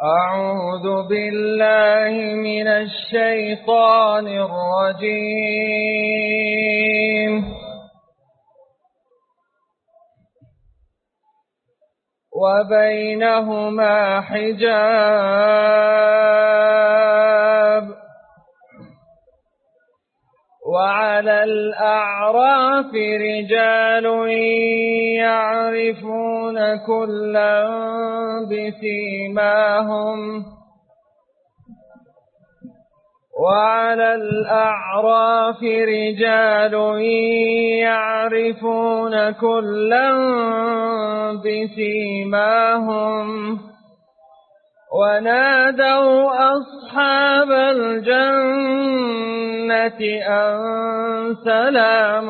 أعوذ بالله من الشيطان الرجيم. وبينهما حجاب وعلى الأعراف رجال يعرفون كلا بسيماهم ونادوا أصحاب الجنة أن سلام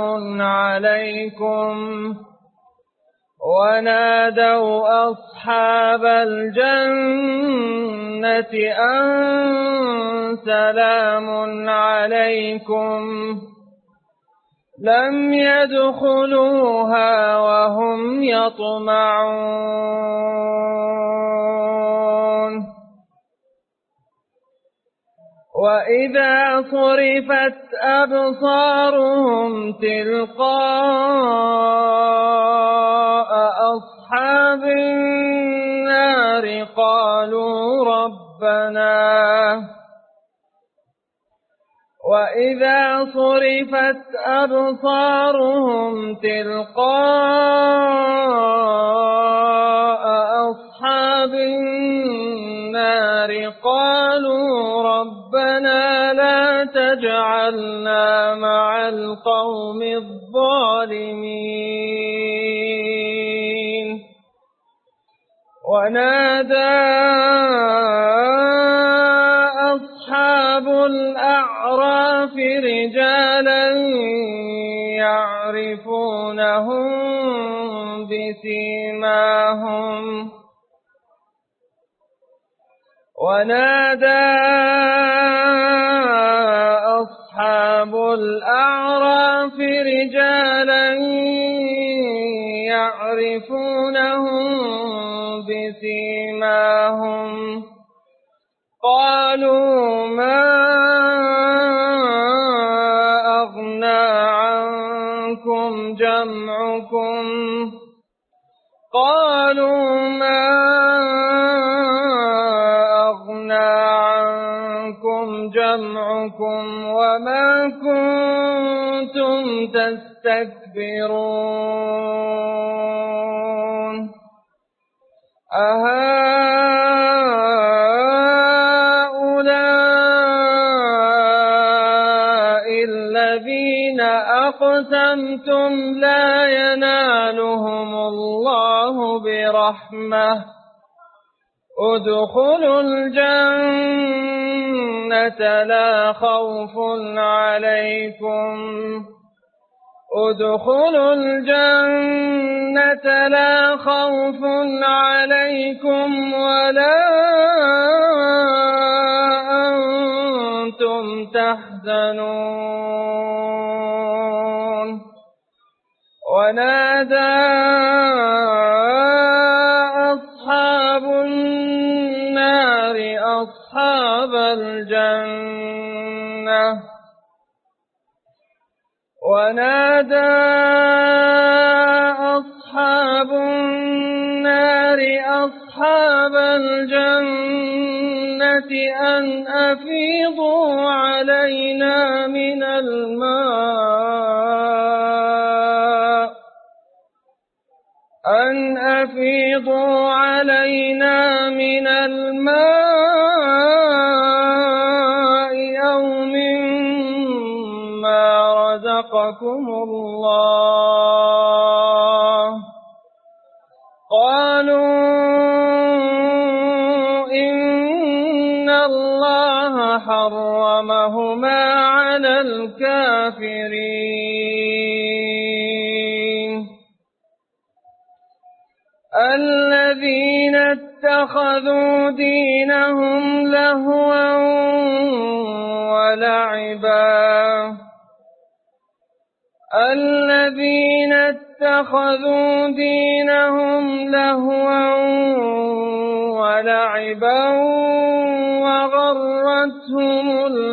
عليكم لم يدخلوها وهم يطمعون. وإذا صرفت أبصارهم تلقاء أصحاب النار قالوا ربنا لا تجعلنا مع القوم الظالمين. ونادى أصحاب الأعراف رجالا يعرفونهم بسيماهم قالوا ما أغنى عنكم جمعكم وما كنتم تستكبرون أهؤلاء الذين أقسمتم لا ينالهم الله برحمة ادخلوا الجنة لا خوف عليكم ولا أنتم تحزنون. ونادى أصحاب النار أصحاب الجنة أن أفيضوا علينا من الماء أو مما رزقكم الله. قالوا إن الله حرمهما على الكافرين. الذين اتخذوا دينهم لهوا ولعبا وغرتهم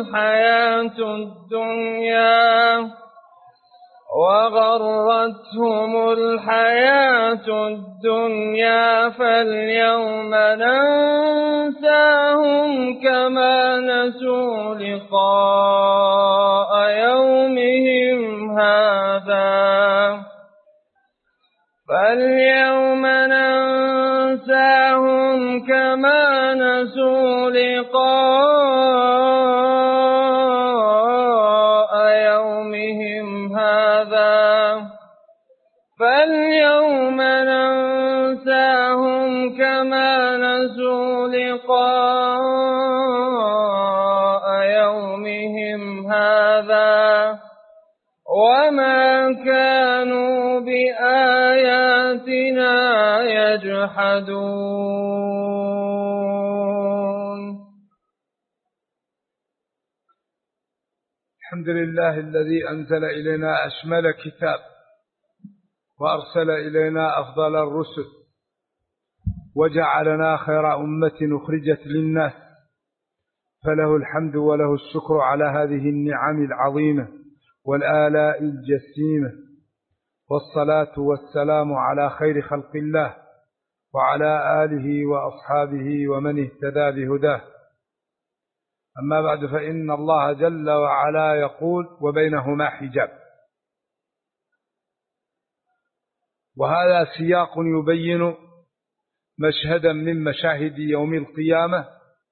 الحياة الدنيا فاليوم ننساهم كما نسوا لقاء يومهم هذا وما كانوا بآياتنا يجحدون. الحمد لله الذي أنزل إلينا أشمل كتاب وأرسل إلينا أفضل الرسل وجعلنا خير أمة أخرجت للناس، فله الحمد وله الشكر على هذه النعم العظيمة والآلاء الجسيمة، والصلاة والسلام على خير خلق الله وعلى آله وأصحابه ومن اهتدى بهداه. أما بعد، فإن الله جل وعلا يقول: وبينهما حجاب. وهذا سياق يبين مشهدا من مشاهد يوم القيامة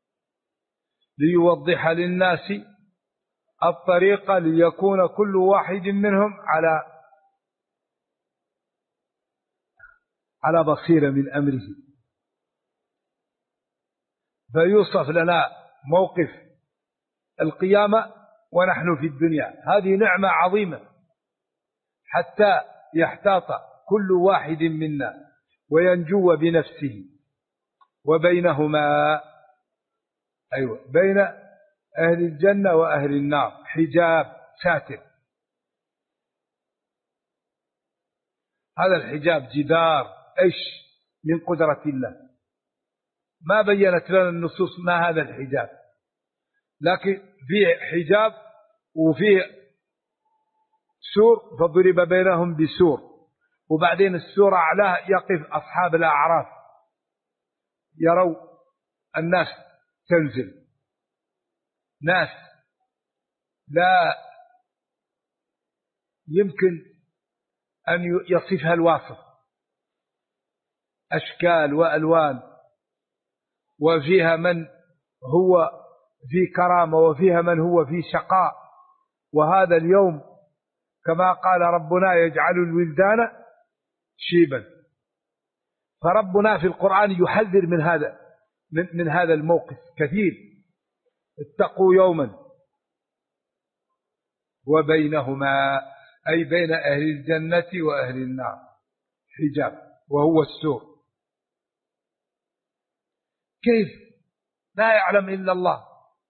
ليوضح للناس الطريقة ليكون كل واحد منهم على بصيرة من أمره. فيوصف لنا موقف القيامة ونحن في الدنيا، هذه نعمة عظيمة حتى يحتاط كل واحد منا وينجو بنفسه. وبينهما بين أهل الجنة وأهل النار حجاب ساتر. هذا الحجاب جدار من قدرة الله، ما بينت لنا النصوص ما هذا الحجاب، لكن فيه حجاب وفيه سور، فضرب بينهم بسور، وبعدين السور أعلاه يقف أصحاب الأعراف يروا الناس تنزل، ناس لا يمكن أن يصفها الواصف، أشكال وألوان، وفيها من هو في كرامة وفيها من هو في شقاء. وهذا اليوم كما قال ربنا: يجعل الولدان شيبا. فربنا في القرآن يحذر من هذا الموقف كثير: اتقوا يوما. وبينهما أي بين أهل الجنة وأهل النار حجاب، وهو السور. كيف؟ لا يعلم إلا الله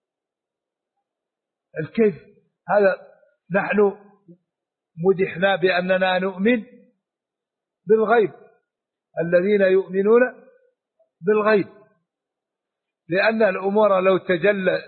الكيف. هذا نحن مدحنا بأننا نؤمن بالغيب، الذين يؤمنون بالغيب، لأن الأمور لو تجلت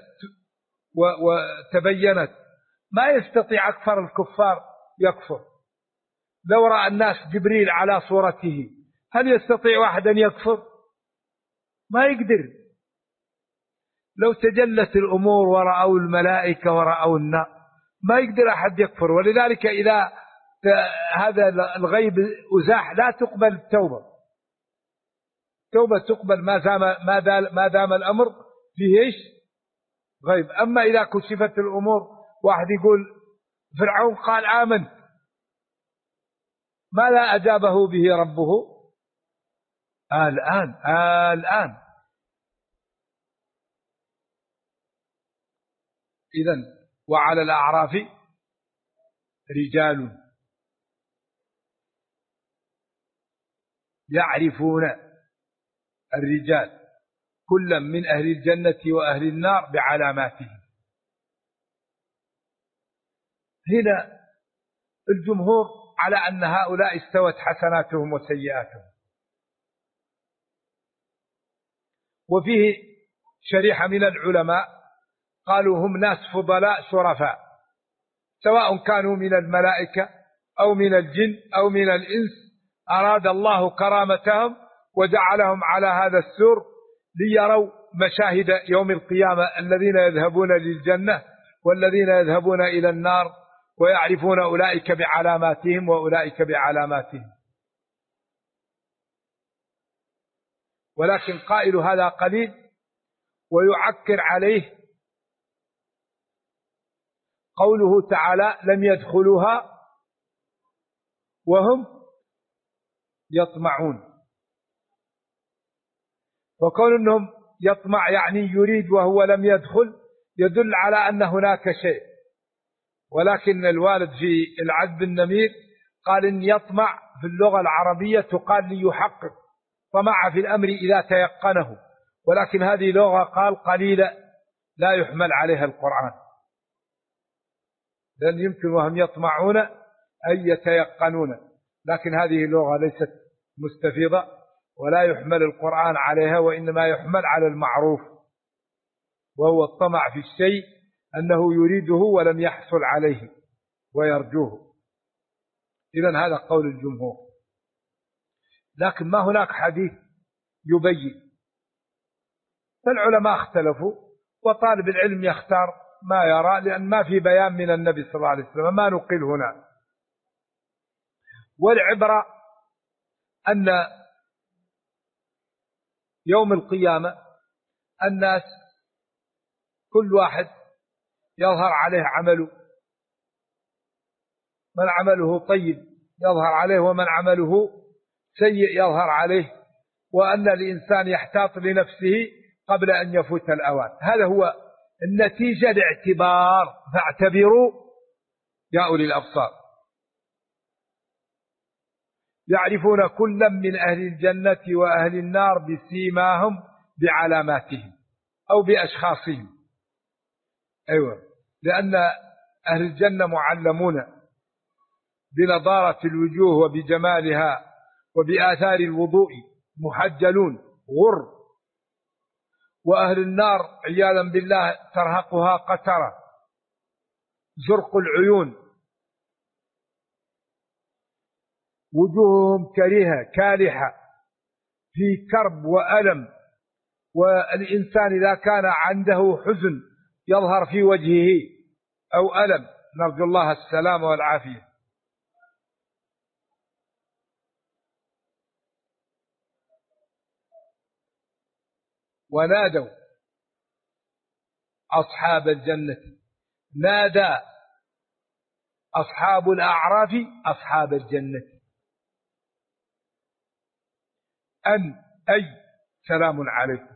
وتبينت ما يستطيع أكثر الكفار يكفر. لو رأى الناس جبريل على صورته هل يستطيع واحد أن يكفر؟ ما يقدر. لو تجلت الأمور ورأوا الملائكة ورأوا النار ما يقدر أحد يكفر. ولذلك إذا هذا الغيب أزاح لا تقبل التوبة. توبة تقبل ما دام الأمر فيه غيب. أما إذا كشفت الأمور، واحد يقول فرعون قال آمنت، ما لا أجابه به ربه؟ الآن. إذن وعلى الأعراف رجال يعرفون الرجال كلا من أهل الجنة وأهل النار بعلاماتهم. هنا الجمهور على أن هؤلاء استوت حسناتهم وسيئاتهم، وفيه شريحة من العلماء قالوا هم ناس فضلاء شرفاء، سواء كانوا من الملائكة أو من الجن أو من الإنس، أراد الله كرامتهم وجعلهم على هذا السور ليروا مشاهد يوم القيامة، الذين يذهبون للجنة والذين يذهبون إلى النار، ويعرفون أولئك بعلاماتهم وأولئك بعلاماتهم. ولكن قائل هذا قليل ويعكر عليه قوله تعالى لم يدخلوها وهم يطمعون. وكون أنهم يطمع يعني يريد وهو لم يدخل يدل على أن هناك شيء، ولكن الوالد في العذب النمير قال إن يطمع في اللغة العربية تقال ليحقق، طمع في الأمر إذا تيقنه، ولكن هذه لغة قال قليلة لا يحمل عليها القرآن، لأن يمكن وهم يطمعون أن يتيقنون، لكن هذه لغة ليست مستفيضة ولا يحمل القرآن عليها، وإنما يحمل على المعروف، وهو الطمع في الشيء أنه يريده ولم يحصل عليه ويرجوه. إذن هذا قول الجمهور، لكن ما هناك حديث يبين، فالعلماء اختلفوا، وطالب العلم يختار ما يرى، لأن ما في بيان من النبي صلى الله عليه وسلم، ما نقل هنا. والعبرة أن يوم القيامة الناس كل واحد يظهر عليه عمله، من عمله طيب يظهر عليه ومن عمله سيء يظهر عليه، وأن الإنسان يحتاط لنفسه قبل أن يفوت الأوان. هذا هو النتيجة لاعتبار، فاعتبروا يا أولي الأبصار. يعرفون كلا من أهل الجنة وأهل النار بسيماهم بعلاماتهم أو بأشخاصهم. أيوة، لأن أهل الجنة معلمون بنضارة الوجوه وبجمالها وبآثار الوضوء، محجلون غر، وأهل النار عياذا بالله ترهقها قترة زرق العيون، وجوههم كريهة كالحة في كرب وألم، والإنسان إذا كان عنده حزن يظهر في وجهه أو ألم، نرجو الله السلام والعافية. ونادوا أصحاب الجنة، نادى أصحاب الأعراف أصحاب الجنة أن أي سلام عليكم،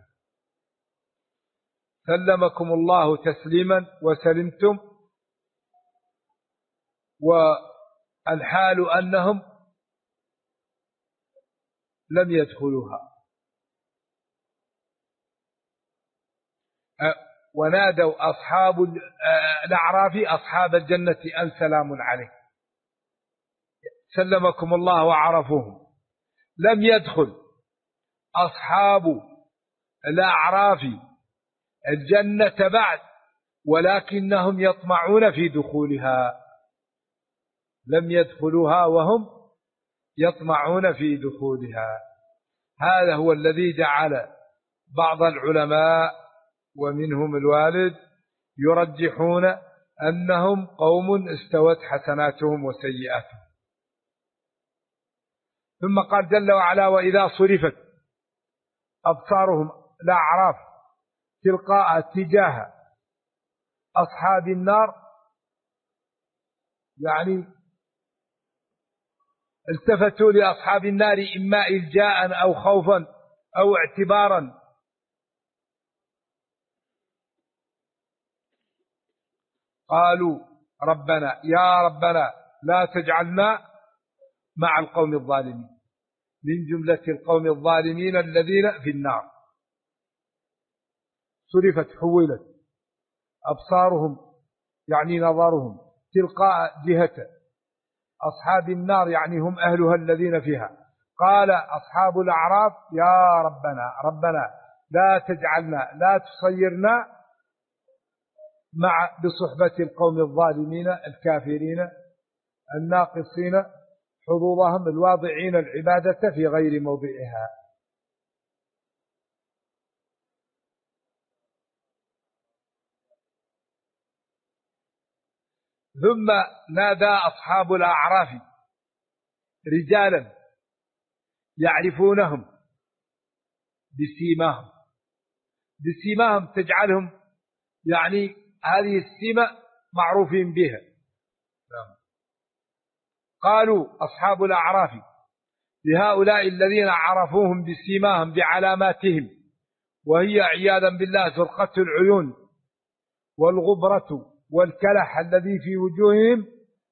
سلمكم الله تسليما وسلمتم، والحال أنهم لم يدخلوها. ونادوا أصحاب الأعراف أصحاب الجنة أن سلام عليكم، سلمكم الله وعرفوهم. لم يدخل أصحاب الأعراف الجنة بعد، ولكنهم يطمعون في دخولها، لم يدخلوها وهم يطمعون في دخولها. هذا هو الذي جعل بعض العلماء ومنهم الوالد يرجحون أنهم قوم استوت حسناتهم وسيئاتهم. ثم قال جل وعلا وإذا صرفت أبصارهم الأعراف تلقاء تجاه أصحاب النار، يعني التفتوا لأصحاب النار إما إلجاء أو خوفا أو اعتبارا، قالوا ربنا يا ربنا لا تجعلنا مع القوم الظالمين، من جملة القوم الظالمين الذين في النار. صرفت حولت أبصارهم يعني نظرهم تلقاء جهة أصحاب النار، يعني هم أهلها الذين فيها. قال أصحاب الأعراف يا ربنا ربنا لا تجعلنا، لا تصيرنا بصحبة القوم الظالمين الكافرين الناقصين حظوظهم الواضعين العبادة في غير موضعها. ثم نادى أصحاب الأعراف رجالا يعرفونهم بسيماهم تجعلهم يعني هذه السمة معروفين بها. قالوا أصحاب الأعراف لهؤلاء الذين عرفوهم بسيماهم بعلاماتهم، وهي عياذا بالله زرقة العيون والغبرة والكلح الذي في وجوههم،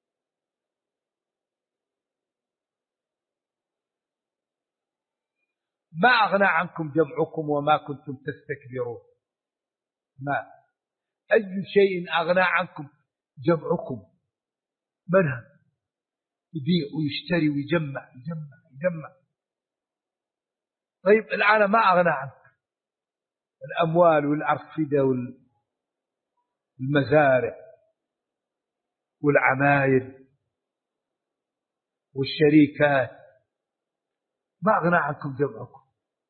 ما أغنى عنكم جمعكم وما كنتم تستكبرون. ما أي شيء أغنى عنكم جمعكم؟ منها يبيع ويشتري ويجمع يجمع. طيب الآن ما أغنى عنكم الأموال والأرصدة والمزارع والعماير والشركات، ما أغنى عنكم جمعكم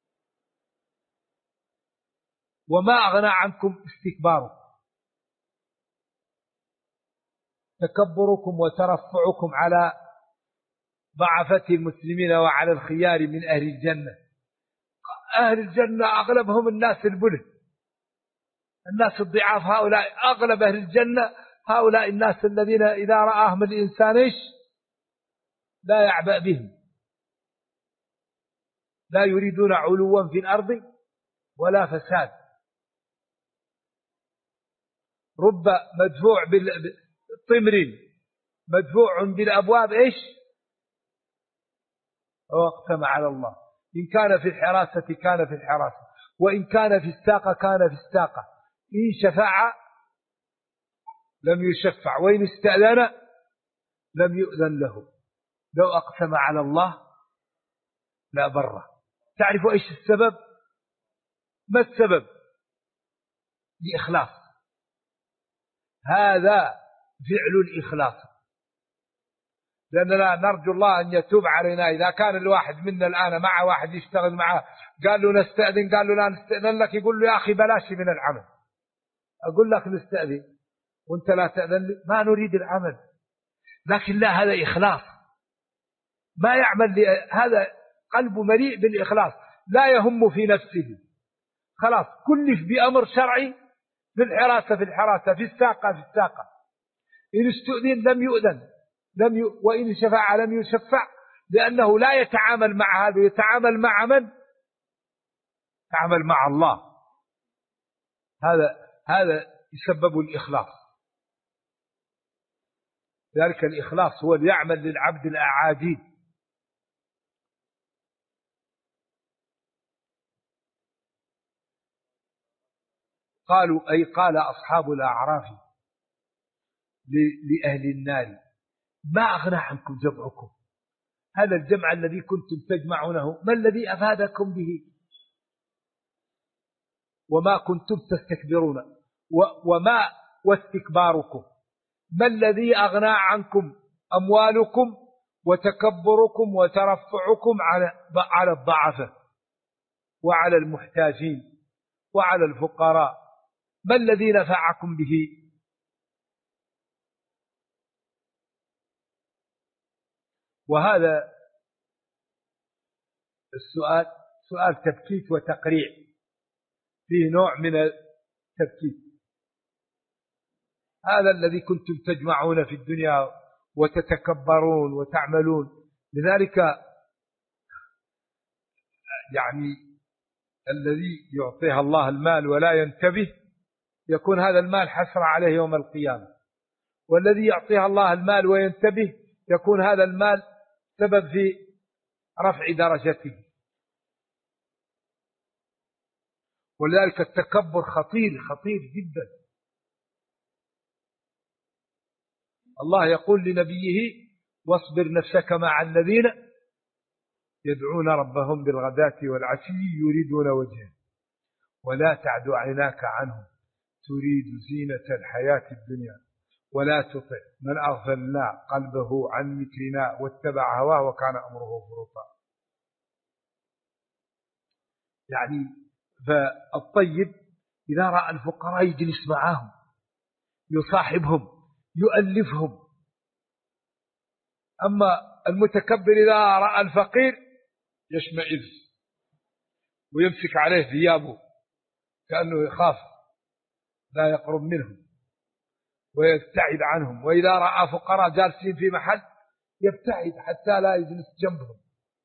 وما أغنى عنكم استكباركم، تكبركم وترفعكم على ضعفة المسلمين وعلى الخيار من أهل الجنة. أهل الجنة أغلبهم الناس البلد، الناس الضعاف، هؤلاء أغلب أهل الجنة هؤلاء الناس الذين إذا رآهم الإنسان لا يعبأ بهم، لا يريدون علوا في الأرض ولا فساد. رب مدفوع بالطمر مدفوع بالأبواب واقسم على الله. إن كان في الحراسة كان في الحراسة، وإن كان في الساقة كان في الساقة، إن شفع لم يشفع، وإن استأذن لم يؤذن له. لو أقسم على الله لا بره. تعرف إيش السبب؟ ما السبب؟ الإخلاص. هذا فعل الإخلاص. لأننا نرجو الله أن يتوب علينا. إذا كان الواحد منا الآن مع واحد يشتغل معه قال له نستأذن، قال له لا نستأذن لك، يقول له يا أخي بلاش من العمل. أقول لك نستأذن وانت لا تأذن لي، ما نريد العمل. لكن لا، هذا إخلاص، ما يعمل هذا قلبه مليء بالإخلاص، لا يهم في نفسه، خلاص كلف بأمر شرعي، في الحراسة في الحراسة، في الساقة في الساقة. إن استؤذن لم يؤذن، وإن شفع لم يشفع، لأنه لا يتعامل مع هذا، يتعامل مع من؟ يتعامل مع الله. هذا يسبب الإخلاص. ذلك الإخلاص هو اللي يعمل للعبد الأعاجيب. قالوا أي قال أصحاب الأعراف لأهل النار ما أغنى عنكم جمعكم، هذا الجمع الذي كنتم تجمعونه ما الذي أفادكم به؟ وما كنتم تستكبرون، وما واستكباركم، ما الذي أغنى عنكم؟ أموالكم وتكبركم وترفعكم على الضعفاء وعلى المحتاجين وعلى الفقراء، ما الذي نفعكم به؟ وهذا السؤال سؤال تبكيت وتقريع، فيه نوع من التبكيت. هذا الذي كنتم تجمعون في الدنيا وتتكبرون وتعملون، لذلك يعني الذي يعطيها الله المال ولا ينتبه يكون هذا المال حسرة عليه يوم القيامة، والذي يعطيها الله المال وينتبه يكون هذا المال سبب في رفع درجته. ولذلك التكبر خطير جدا. الله يقول لنبيه واصبر نفسك مع الذين يدعون ربهم بالغداة والعشي يريدون وجهه ولا تعد عيناك عنهم تريد زينة الحياة الدنيا ولا تطع من أغفلنا قلبه عن ذكرنا واتبع هواه وكان أمره فرطا. يعني فالطيب إذا رأى الفقراء يجلس معهم، يصاحبهم، يؤلفهم. أما المتكبر إذا رأى الفقير يشمئز ويمسك عليه ثيابه كأنه يخاف لا يقرب منهم ويبتعد عنهم، وإذا رأى فقراء جالسين في محل يبتعد حتى لا يجلس جنبهم.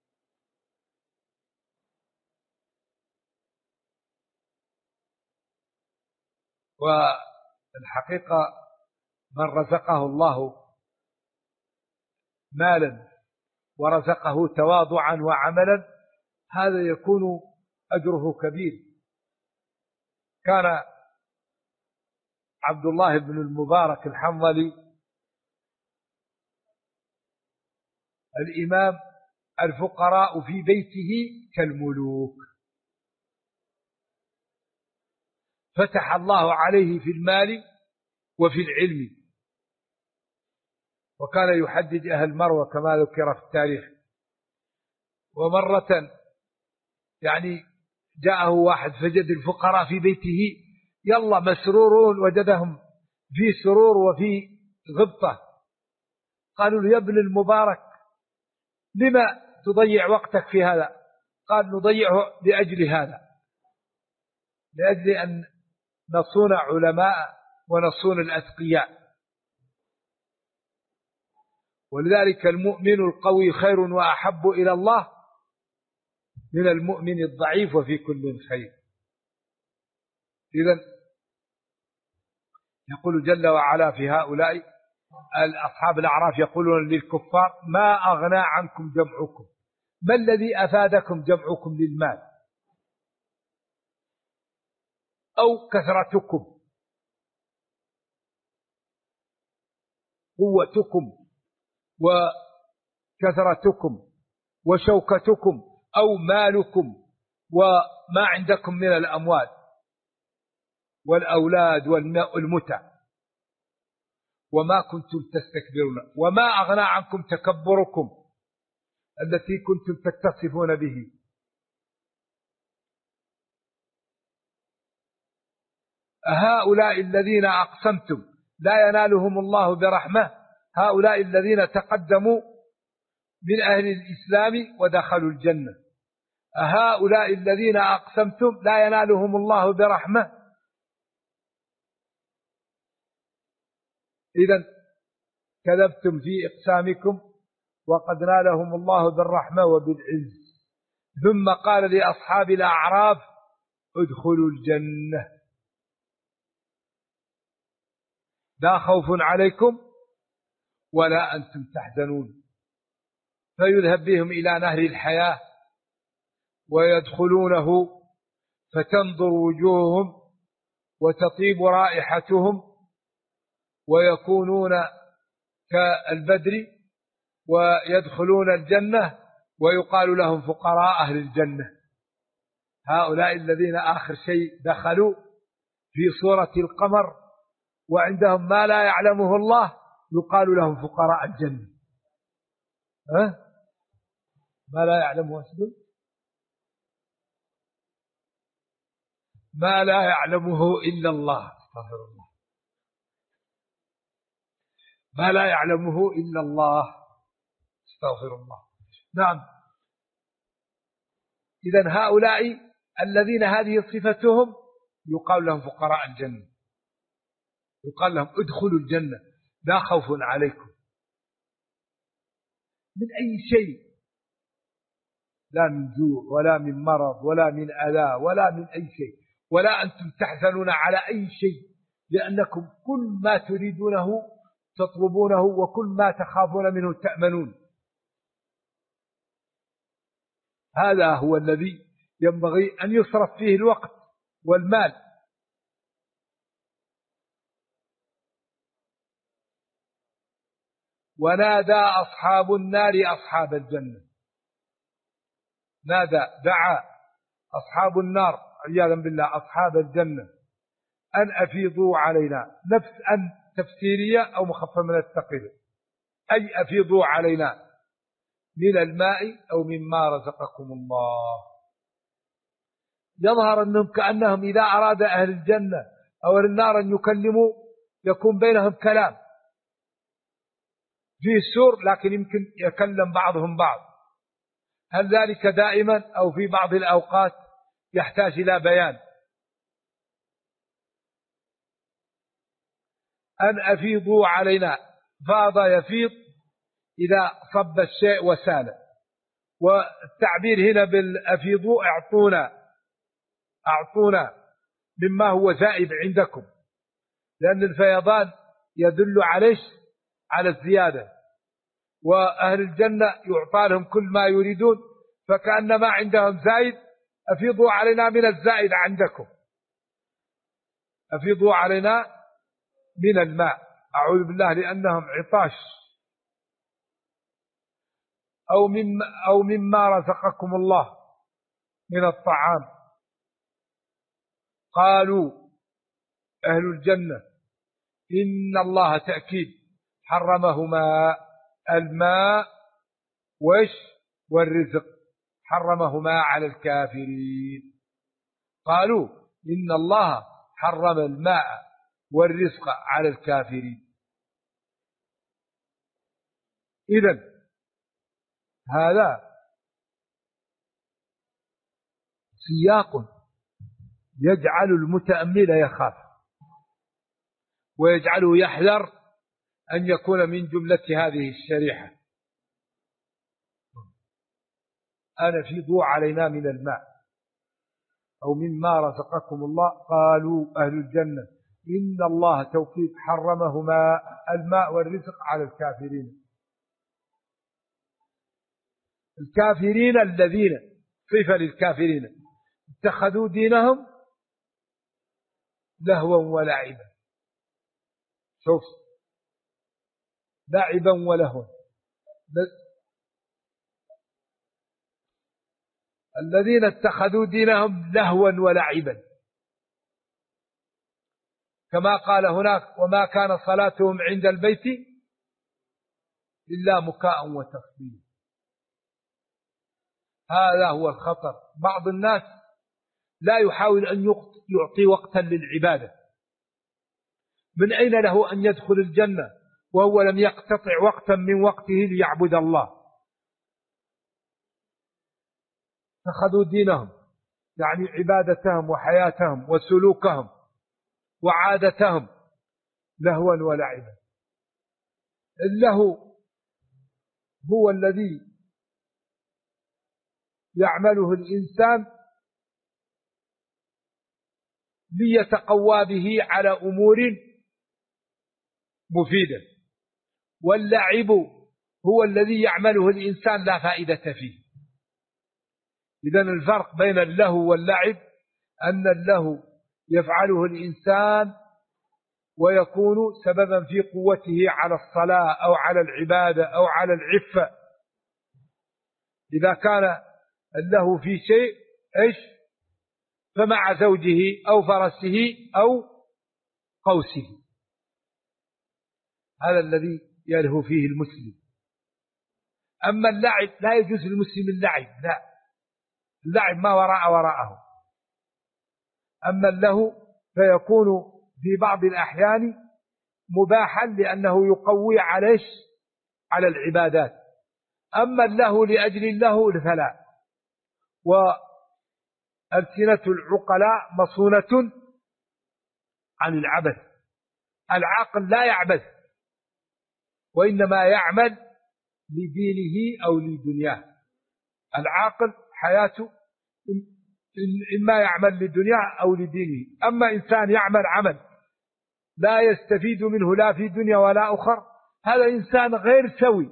والحقيقة من رزقه الله مالا ورزقه تواضعا وعملا هذا يكون أجره كبير. كان عبد الله بن المبارك الحنظلي الإمام الفقراء في بيته كالملوك، فتح الله عليه في المال وفي العلم، وكان يحدد أهل مروة كما ذكر في التاريخ. ومرة يعني جاءه واحد فجد الفقراء في بيته يلا مسرورون، وجدهم في سرور وفي غبطة. قالوا له يا ابن المبارك لما تضيع وقتك في هذا؟ قال نضيعه لأجل هذا، لأجل أن نصون علماء ونصون الأتقياء. ولذلك المؤمن القوي خير وأحب إلى الله من المؤمن الضعيف وفي كل خير. إذن يقول جل وعلا في هؤلاء أصحاب الأعراف يقولون للكفار ما أغنى عنكم جمعكم، ما الذي أفادكم جمعكم للمال أو كثرتكم قوتكم وكثرتكم وشوكتكم أو مالكم وما عندكم من الأموال والأولاد والمتع، وما كنتم تستكبرون، وما أغنى عنكم تكبركم التي كنتم تتصفون به. هؤلاء الذين أقسمتم لا ينالهم الله برحمة، هؤلاء الذين تقدموا من أهل الإسلام ودخلوا الجنة. هؤلاء الذين أقسمتم لا ينالهم الله برحمة. إذن كذبتم في إقسامكم وقد نالهم الله بالرحمة وبالعز. ثم قال لأصحاب الأعراف ادخلوا الجنة لا خوف عليكم ولا أنتم تحزنون. فيذهب بهم إلى نهر الحياة ويدخلونه فتنظر وجوههم وتطيب رائحتهم ويكونون كالبدر ويدخلون الجنة ويقال لهم فقراء أهل الجنة. هؤلاء الذين آخر شيء دخلوا في صورة القمر وعندهم ما لا يعلمه الله يقال لهم فقراء الجنة. ما لا يعلمه أسبب ما لا يعلمه إلا الله. استغفر الله. ما لا يعلمه إلا الله. استغفر الله. نعم. إذن هؤلاء الذين هذه صفتهم يقال لهم فقراء الجنة، يقال لهم ادخلوا الجنة لا خوف عليكم من أي شيء، لا من جوع ولا من مرض ولا من أذى ولا من أي شيء، ولا أنتم تحزنون على أي شيء، لأنكم كل ما تريدونه تطلبونه وكل ما تخافون منه تأمنون. هذا هو الذي ينبغي أن يصرف فيه الوقت والمال. ونادى أصحاب النار أصحاب الجنة، نادى دعا أصحاب النار عياذا بالله أصحاب الجنة أن أفيضوا علينا، نفس أن تفسيرية أو مخففة من الثقيل، أي أفيضوا علينا من الماء أو مما رزقكم الله. يظهر أنهم كأنهم إذا أراد أهل الجنة أو أهل النار أن يكلموا يكون بينهم كلام فيه السور، لكن يمكن يكلم بعضهم بعض. هل ذلك دائما أو في بعض الأوقات يحتاج إلى بيان؟ أن أفيضوا علينا، فاض يفيض إذا صب الشيء وسال، والتعبير هنا بالأفيضوا أعطونا مما هو زائد عندكم، لأن الفيضان يدل على الزيادة، وأهل الجنة يعطى لهم كل ما يريدون، فكأن ما عندهم زائد، أفيضوا علينا من الزائد عندكم، أفيضوا علينا من الماء، أعوذ بالله، لأنهم عطاش، أو مما رزقكم الله من الطعام. قالوا أهل الجنة إن الله تأكيد حرمهما، الماء والرزق، حرمهما على الكافرين. قالوا إن الله حرم الماء والرزق على الكافرين. إذن هذا سياق يجعل المتأمل يخاف ويجعله يحذر أن يكون من جملة هذه الشريحة. أن أفيضوا علينا من الماء أو مما رزقكم الله. قالوا أهل الجنة إن الله توكيد حرمهما، الماء والرزق، على الكافرين. الكافرين الذين، صفة للكافرين، اتخذوا دينهم لهوا ولعبا. شوف، لعبا ولهوا. الذين اتخذوا دينهم لهوا ولعبا، كما قال هناك وما كان صلاتهم عند البيت إلا مكاء وتصديق. هذا هو الخطر. بعض الناس لا يحاول أن يعطي وقتا للعبادة. من أين له أن يدخل الجنة وهو لم يقتطع وقتا من وقته ليعبد الله؟ اتخذوا دينهم يعني عبادتهم وحياتهم وسلوكهم وعادتهم لهوا ولعبا. اللهو هو الذي يعمله الإنسان ليتقوى به على أمور مفيدة، واللعب هو الذي يعمله الإنسان لا فائدة فيه. إذن الفرق بين اللهو واللعب أن اللهو يفعله الإنسان ويكون سببا في قوته على الصلاة أو على العبادة أو على العفة. إذا كان اللهو في شيء فمع زوجه أو فرسه أو قوسه، هذا الذي يلهو فيه المسلم. أما اللعب لا يجوز للمسلم اللعب، لا، اللعب ما وراءه. أما اللهو فيكون في بعض الأحيان مباحا لأنه يقوي على العبادات. أما اللهو لأجل اللهو فلا. وألسنة العقلاء مصونة عن العبث. العاقل لا يعبث، وإنما يعمل لدينه أو لدنياه. العاقل حياته إما يعمل لدنياه أو لدينه. أما إنسان يعمل عمل لا يستفيد منه لا في دنيا ولا أخر، هذا إنسان غير سوي.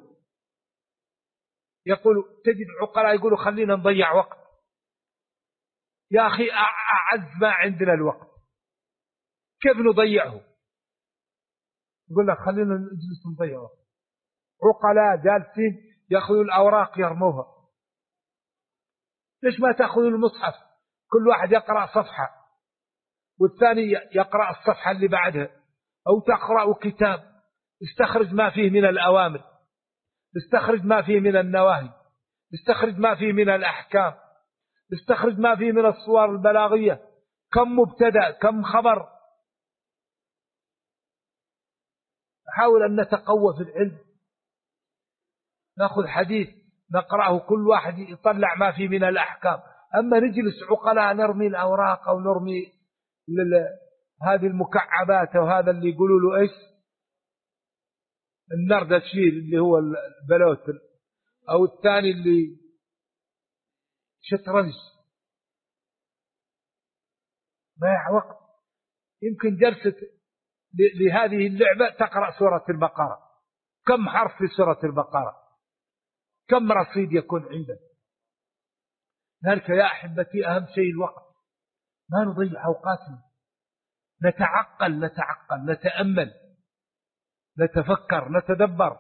تجد عقلاء يقولوا خلينا نضيع وقت. يا أخي أعز ما عندنا الوقت، كيف نضيعه؟ يقول لك خلينا نجلس نضيع وقت. عقلاء جالسين يأخذوا الأوراق يرموها. ليش ما تأخذوا المصحف كل واحد يقرأ صفحة والثاني يقرأ الصفحة اللي بعدها، أو تقرأ كتاب استخرج ما فيه من الأوامر، استخرج ما فيه من النواهي، استخرج ما فيه من الأحكام، استخرج ما فيه من الصور البلاغية، كم مبتدأ كم خبر. نحاول أن نتقوى في العلم، نأخذ حديث نقرأه كل واحد يطلع ما فيه من الأحكام. أما نجلس عقلاء نرمي الأوراق أو نرمي هذه المكعبات أو هذا اللي يقولوا له إيش النردشير اللي هو البلوتل، أو الثاني اللي شطرنج، ضيع وقت. يمكن جلسة لهذه اللعبة تقرأ سورة البقرة، كم حرف في سورة البقرة، كم رصيد يكون عندك. ذلك يا أحبتي أهم شيء الوقت، ما نضيع أوقاتنا، نتعقل نتأمل نتفكر نتدبر.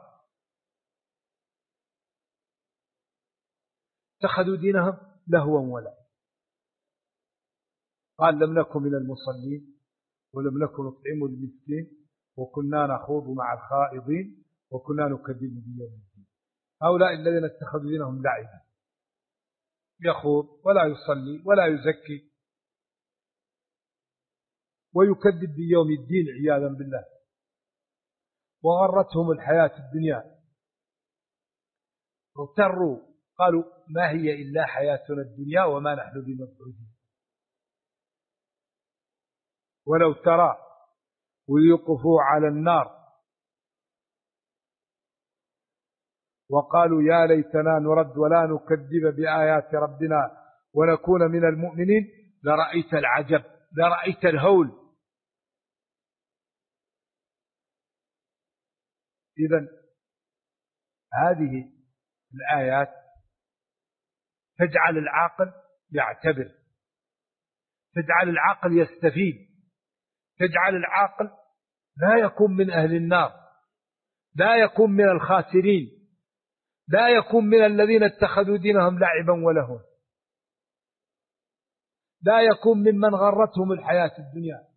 اتخذوا دينهم لهوا ولعبا، قال لم نكن من المصلين ولم نكن نطعم المسكين وكنا نخوض مع الخائضين وكنا نكذب بيوم الدين. هؤلاء الذين اتخذوا دينهم لعبا، يخوض ولا يصلي ولا يزكي ويكذب بيوم الدين عياذا بالله، وغرتهم الحياة الدنيا واغتروا، قالوا ما هي إلا حياتنا الدنيا وما نحن بمبعوثين. ولو ترى ويوقفوا على النار وقالوا يا ليتنا نرد ولا نكذب بآيات ربنا ونكون من المؤمنين لرأيت العجب، لرأيت الهول. إذن هذه الآيات تجعل العاقل يعتبر، تجعل العاقل يستفيد، تجعل العاقل لا يكون من أهل النار، لا يكون من الخاسرين، لا يكون من الذين اتخذوا دينهم لعبا ولهوا، لا يكون ممن غرتهم الحياة الدنيا،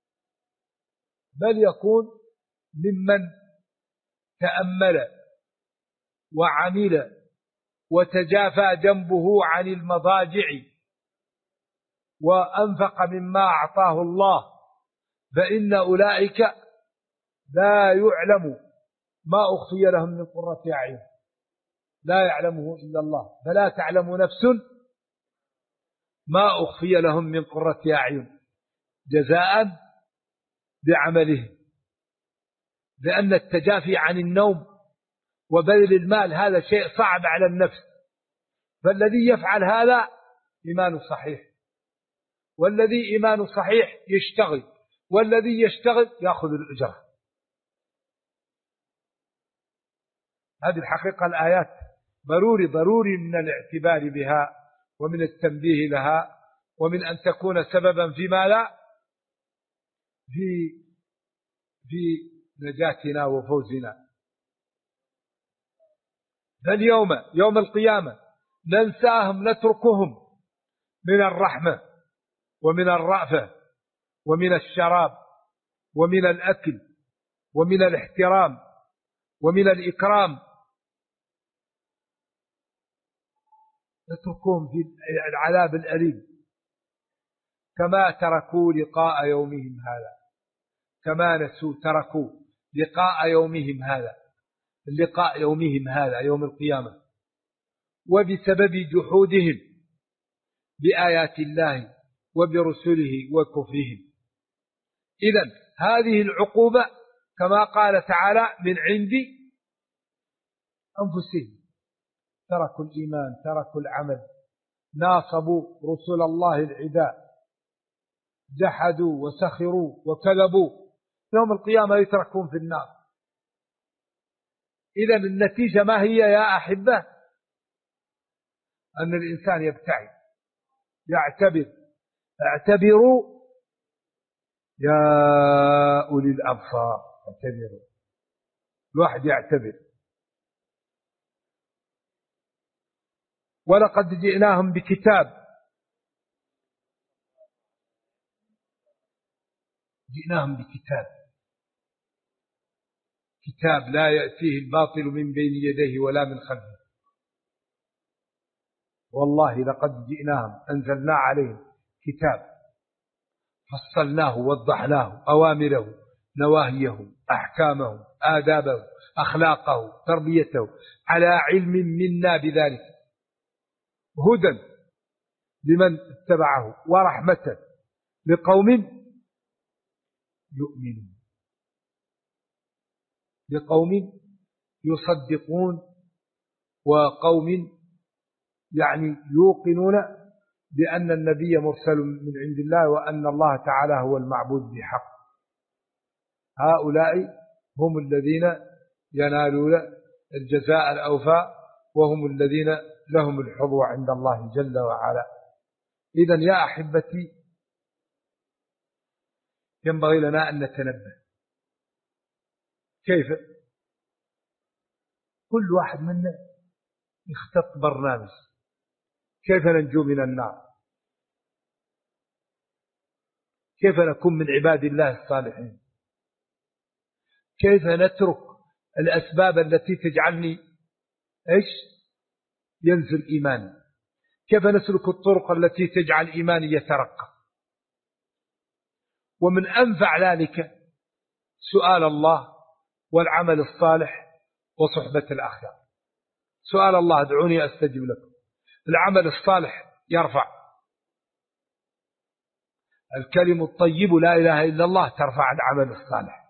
بل يكون ممن تأمل وعمل وتجافى جنبه عن المضاجع وأنفق مما أعطاه الله، فإن أولئك لا يعلم ما أخفي لهم من قرة أعين، لا يعلمه إلا الله، فلا تعلم نفس ما أخفي لهم من قرة أعين جزاء بعمله. لأن التجافي عن النوم وبذل المال هذا شيء صعب على النفس، فالذي يفعل هذا إيمانه صحيح، والذي إيمانه صحيح يشتغل، والذي يشتغل يأخذ الأجرة. هذه الحقيقة الآيات ضروري من الاعتبار بها ومن التنبيه لها، ومن أن تكون سببا فيما لا في نجاتنا وفوزنا. فاليوم يوم القيامة ننساهم نتركهم من الرحمة ومن الرأفة ومن الشراب ومن الأكل ومن الاحترام ومن الإكرام، نتركهم في العذاب الأليم كما تركوا لقاء يومهم هذا، كما نسوا تركوا لقاء يومهم هذا، اللقاء يومهم هذا يوم القيامة، وبسبب جحودهم بآيات الله وبرسله وكفرهم. إذن هذه العقوبة كما قال تعالى من عند أنفسهم، تركوا الإيمان تركوا العمل، ناصبوا رسل الله العداء، جحدوا وسخروا وكذبوا، يوم القيامة يتركون في النار. إذن النتيجة ما هي يا أحبة؟ أن الإنسان يبتعد، يعتبر، اعتبروا يا أولي الأبصار، اعتبروا، الواحد يعتبر. ولقد جئناهم بكتاب جئناهم بكتاب، كتاب لا يأتيه الباطل من بين يديه ولا من خلفه. والله لقد جئناهم أنزلنا عليهم كتاب فصلناه ووضحناه أوامره نواهيه أحكامه آدابه أخلاقه تربيته على علم منا بذلك، هدى لمن اتبعه ورحمة لقوم يؤمنون، لقوم يصدقون، وقوم يعني يوقنون بأن النبي مرسل من عند الله وأن الله تعالى هو المعبود بحق. هؤلاء هم الذين ينالون الجزاء الأوفى، وهم الذين لهم الحظوة عند الله جل وعلا. إذن يا أحبتي ينبغي لنا أن نتنبه. كيف؟ كل واحد منا يختط برنامج كيف ننجو من النار، كيف نكون من عباد الله الصالحين، كيف نترك الأسباب التي تجعلني ينزل إيماني، كيف نسلك الطرق التي تجعل إيماني يترقى. ومن أنفع ذلك سؤال الله والعمل الصالح وصحبة الأخيار. سؤال الله ادعوني أستجب لكم، العمل الصالح يرفع، الكلم الطيب لا إله إلا الله ترفع العمل الصالح.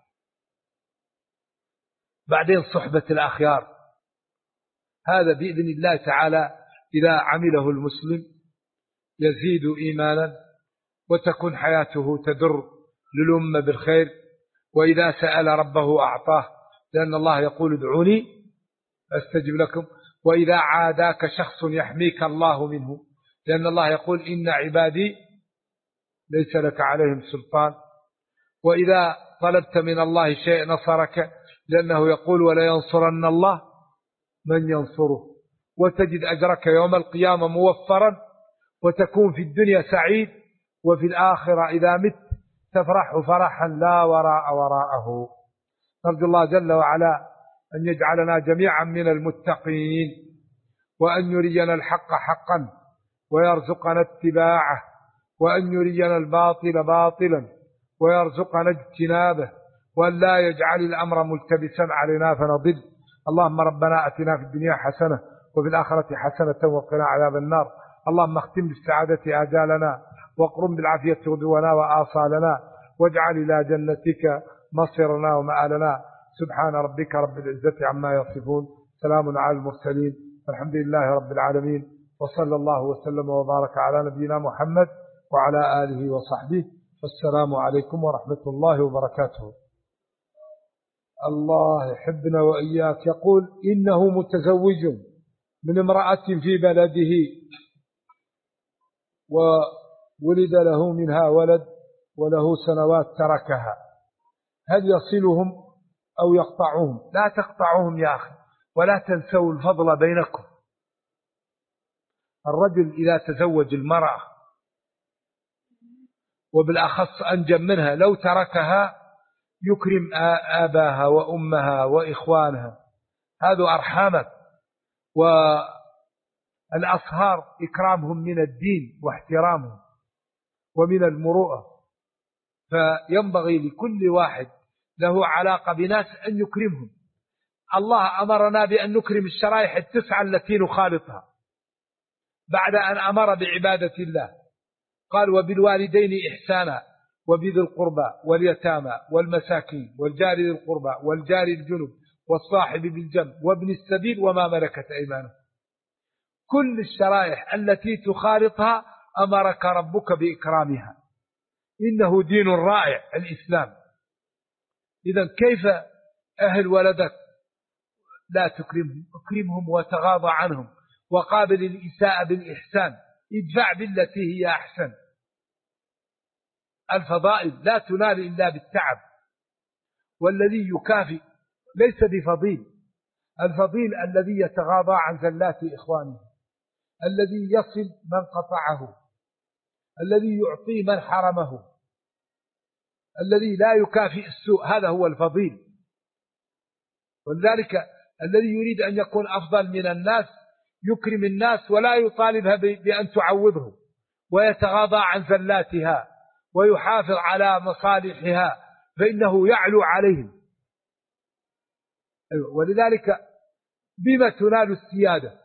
بعدين صحبة الأخيار، هذا بإذن الله تعالى إذا عمله المسلم يزيد إيمانا وتكون حياته تدر للأمة بالخير، وإذا سأل ربه أعطاه، لأن الله يقول ادعوني أستجب لكم. وإذا عاداك شخص يحميك الله منه، لأن الله يقول إن عبادي ليس لك عليهم سلطان. وإذا طلبت من الله شيء نصرك، لأنه يقول ولا ينصرن الله من ينصره، وتجد أجرك يوم القيامة موفرا، وتكون في الدنيا سعيد، وفي الآخرة إذا مت تفرح فرحا لا وراء وراءه. نرجو الله جل وعلا أن يجعلنا جميعا من المتقين، وأن يرينا الحق حقا ويرزقنا اتباعه، وأن يرينا الباطل باطلا ويرزقنا اجتنابه، وأن لا يجعل الأمر ملتبسا علينا فنضل. اللهم ربنا أتنا في الدنيا حسنة وفي الآخرة حسنة وقنا عذاب النار. اللهم اختم بالسعادة آجالنا، واقرم بالعافية غدونا وآصالنا، واجعل إلى جنتك مصيرنا ومآلنا. سبحان ربك رب العزة عما يصفون، سلام على المرسلين، الحمد لله رب العالمين، وصلى الله وسلم وبارك على نبينا محمد وعلى آله وصحبه. والسلام عليكم ورحمة الله وبركاته. الله يحبنا وإياك. يقول إنه متزوج من امرأة في بلده، وولد له منها ولد وله سنوات تركها، هل يصلهم أو يقطعهم؟ لا تقطعهم يا أخي، ولا تنسوا الفضل بينكم. الرجل إذا تزوج المرأة وبالأخص أنجب منها لو تركها يكرم آباها وأمها وإخوانها، هذا أرحامك، والأصهار إكرامهم من الدين واحترامهم ومن المروءة. فينبغي لكل واحد له علاقة بناس أن يكرمهم. الله أمرنا بأن نكرم الشرائح التسعة التي نخالطها بعد أن أمر بعبادة الله. قال وبالوالدين إحسانا وبذي القربى واليتامى والمساكين والجار ذي القربى والجار الجنب والصاحب بالجنب وابن السبيل وما ملكت أيمانه. كل الشرائح التي تخالطها أمرك ربك بإكرامها، إنه دين رائع الإسلام. إذن كيف أهل ولدك لا تكرمهم؟ اكرمهم وتغاضى عنهم، وقابل الإساءة بالإحسان، ادفع بالتي هي أحسن. الفضائل لا تنال إلا بالتعب، والذي يكافئ ليس بفضيل. الفضيل الذي يتغاضى عن زلات إخوانه، الذي يصل من قطعه، الذي يعطي من حرمه. الذي لا يكافئ السوء، هذا هو الفضيل. ولذلك الذي يريد أن يكون أفضل من الناس يكرم الناس ولا يطالبها بأن تعوضه، ويتغاضى عن زلاتها ويحافظ على مصالحها، فإنه يعلو عليهم. ولذلك بما تنال السيادة؟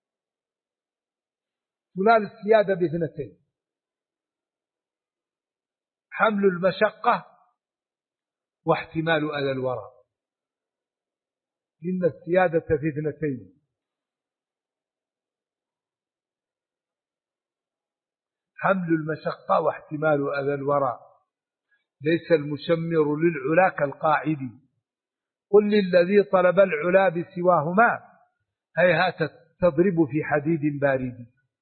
تنال السيادة باثنتين: حمل المشقة واحتمال أذى الورى. إن السيادة في اثنتين: حمل المشقة واحتمال أذى الورى. ليس المشمر للعلا كالقاعد، قل للذي طلب العلا بسواهما هيهات تضرب في حديد بارد.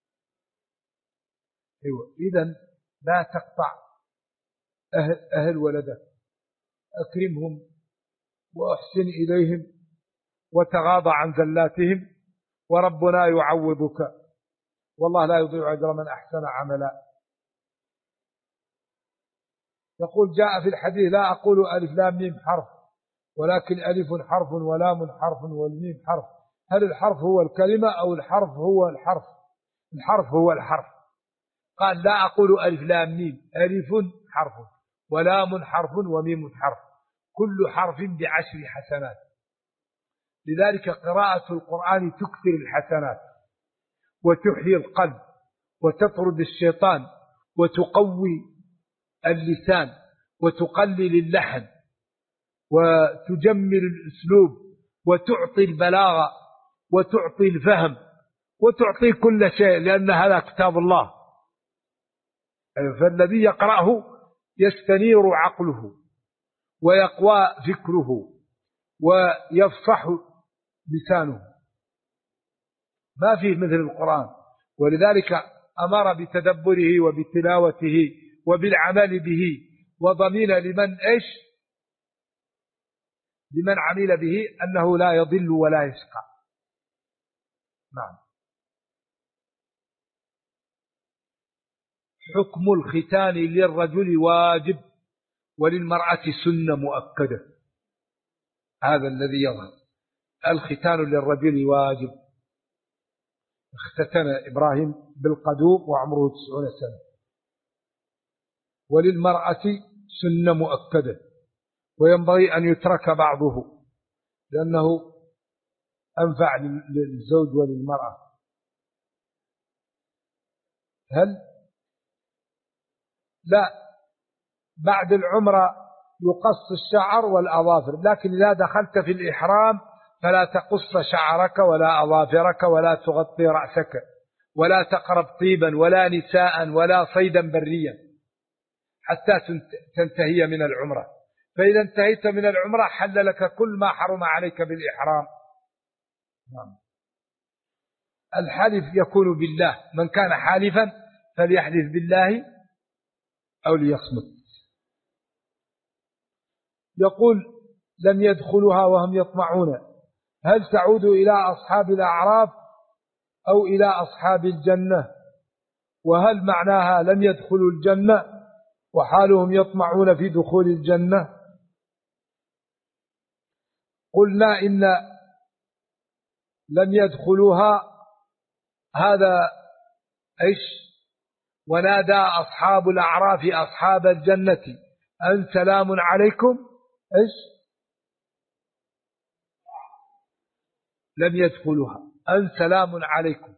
إذن لا تقطع أهل ولدك، أكرمهم وأحسن إليهم وتغاضى عن زلاتهم، وربنا يعوضك، والله لا يضيع أجر من أحسن عملا. يقول جاء في الحديث: لا أقول ألف لام ميم حرف، ولكن ألف حرف ولام حرف والميم حرف. هل الحرف هو الكلمة أو الحرف هو الحرف؟ الحرف هو الحرف. قال: لا أقول ألف لام ميم، ألف حرف ولام حرف وميم حرف، كل حرف ب10 حسنات. لذلك قراءة القرآن تكثر الحسنات وتحيي القلب وتطرد الشيطان وتقوي اللسان وتقلل اللحن وتجمل الأسلوب وتعطي البلاغة وتعطي الفهم وتعطي كل شيء، لأن هذا كتاب الله. فالذي يقرأه يستنير عقله ويقوى فكره ويفصح لسانه، ما فيه مثل القرآن. ولذلك أمر بتدبره وبتلاوته وبالعمل به، وضمين لمن لمن عمل به أنه لا يضل ولا يشقى. نعم. حكم الختان للرجل واجب وللمرأة سنة مؤكدة. هذا الذي يظهر، الختان للرجل واجب. اختتن إبراهيم بالقدوم وعمره 90 سنة. وللمرأة سنة مؤكدة، وينبغي أن يترك بعضه لأنه أنفع للزوج وللمرأة. هل لا بعد العمرة يقص الشعر والأظافر، لكن إذا دخلت في الإحرام فلا تقص شعرك ولا أظافرك ولا تغطي رأسك ولا تقرب طيبا ولا نساء ولا صيدا بريا حتى تنتهي من العمرة. فإذا انتهيت من العمرة حل لك كل ما حرم عليك بالإحرام. الحلف يكون بالله، من كان حالفا فليحلف بالله أو ليصمت. يقول: لم يدخلها وهم يطمعون، هل تعود إلى أصحاب الأعراف أو إلى أصحاب الجنة؟ وهل معناها لم يدخلوا الجنة وحالهم يطمعون في دخول الجنة؟ قلنا إن لم يدخلوها هذا ونادى أصحاب الأعراف أصحاب الجنة أن سلام عليكم لم يدخلوها أن سلام عليكم.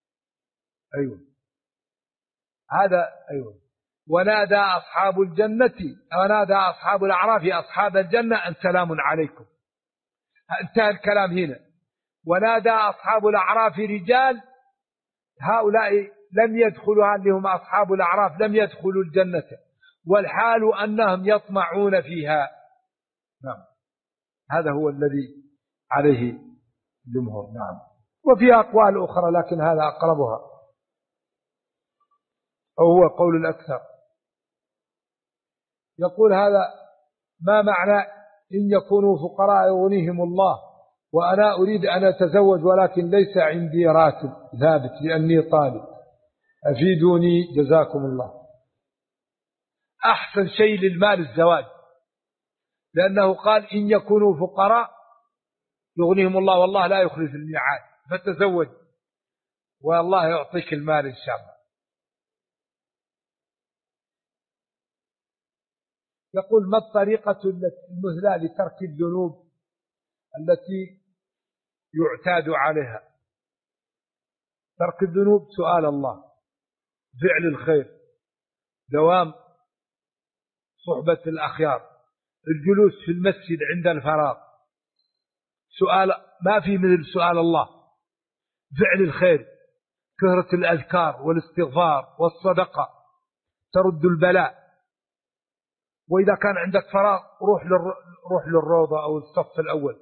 هذا ونادى أصحاب الجنة ونادى أصحاب الأعراف أصحاب الجنة أن سلام عليكم. انتهى الكلام هنا. ونادى أصحاب الأعراف رجال، هؤلاء لم يدخلوا، اللي هم أصحاب الأعراف لم يدخلوا الجنة، والحال أنهم يطمعون فيها. نعم، هذا هو الذي عليه الجمهور. نعم، وفي أقوال أخرى لكن هذا أقربها أو هو قول الأكثر. يقول: هذا ما معنى إن يكونوا فقراء يغنيهم الله وأنا أريد أن أتزوج ولكن ليس عندي راتب ثابت لأني طالب، أفيدوني جزاكم الله. أحسن شيء للمال الزواج، لأنه قال إن يكونوا فقراء يغنيهم الله والله لا يخلف الميعاد، فتزوج والله يعطيك المال إن شاء الله. يقول ما الطريقة المثلى لترك الذنوب التي يعتاد عليها؟ ترك الذنوب سؤال الله، فعل الخير، دوام صحبة الأخيار، الجلوس في المسجد عند الفراغ، سؤال ما في مثل سؤال الله، فعل الخير، كثرة الأذكار والاستغفار والصدقة ترد البلاء. وإذا كان عندك فراغ روح للروضة أو الصف الأول،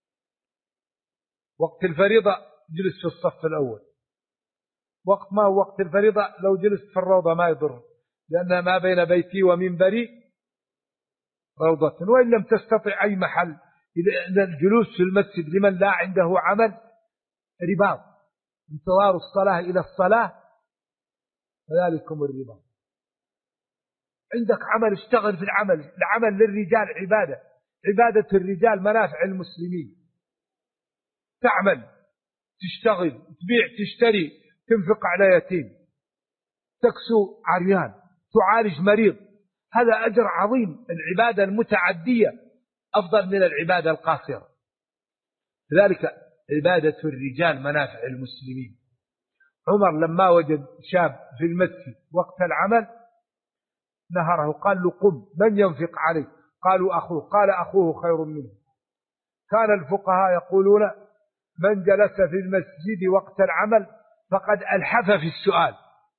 وقت الفريضة جلس في الصف الأول، وقت ما هو وقت الفريضة لو جلست في الروضة ما يضر، لأن ما بين بيتي ومنبري روضة. وإن لم تستطع أي محل، إذا الجلوس في المسجد لمن لا عنده عمل رباط، انتظار الصلاة إلى الصلاة فذلكم الرباط. عندك عمل اشتغل في العمل، العمل للرجال عبادة، عبادة الرجال منافع المسلمين، تعمل تشتغل تبيع تشتري تنفق على يتيم تكسو عريان تعالج مريض، هذا أجر عظيم. العبادة المتعدية أفضل من العبادة القاصرة، لذلك عبادة الرجال منافع المسلمين. عمر لما وجد شاب في المسجد وقت العمل نهره، قال له قم من ينفق عليه؟ قالوا أخوه، قال أخوه خير منه. كان الفقهاء يقولون من جلس في المسجد وقت العمل فقد ألحف في السؤال،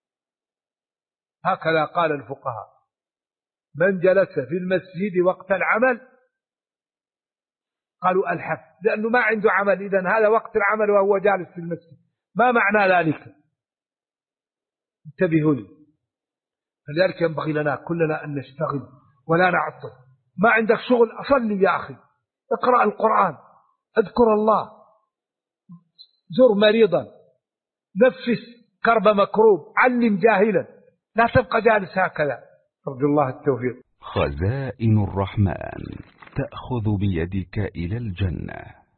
هكذا قال الفقهاء، من جلس في المسجد وقت العمل قالوا ألحف، لأنه ما عنده عمل، إذن هذا وقت العمل وهو جالس في المسجد، ما معنى ذلك؟ انتبهوا لي. فلذلك ينبغي لنا كلنا أن نشتغل ولا نعطل. ما عندك شغل أصلي يا أخي، اقرأ القرآن، اذكر الله، زر مريضا، نفس كرب مكروب، علم جاهلا، لا تبقى جالس هكذا. أرجو الله التوفيق. خزائن الرحمن تأخذ بيدك إلى الجنة.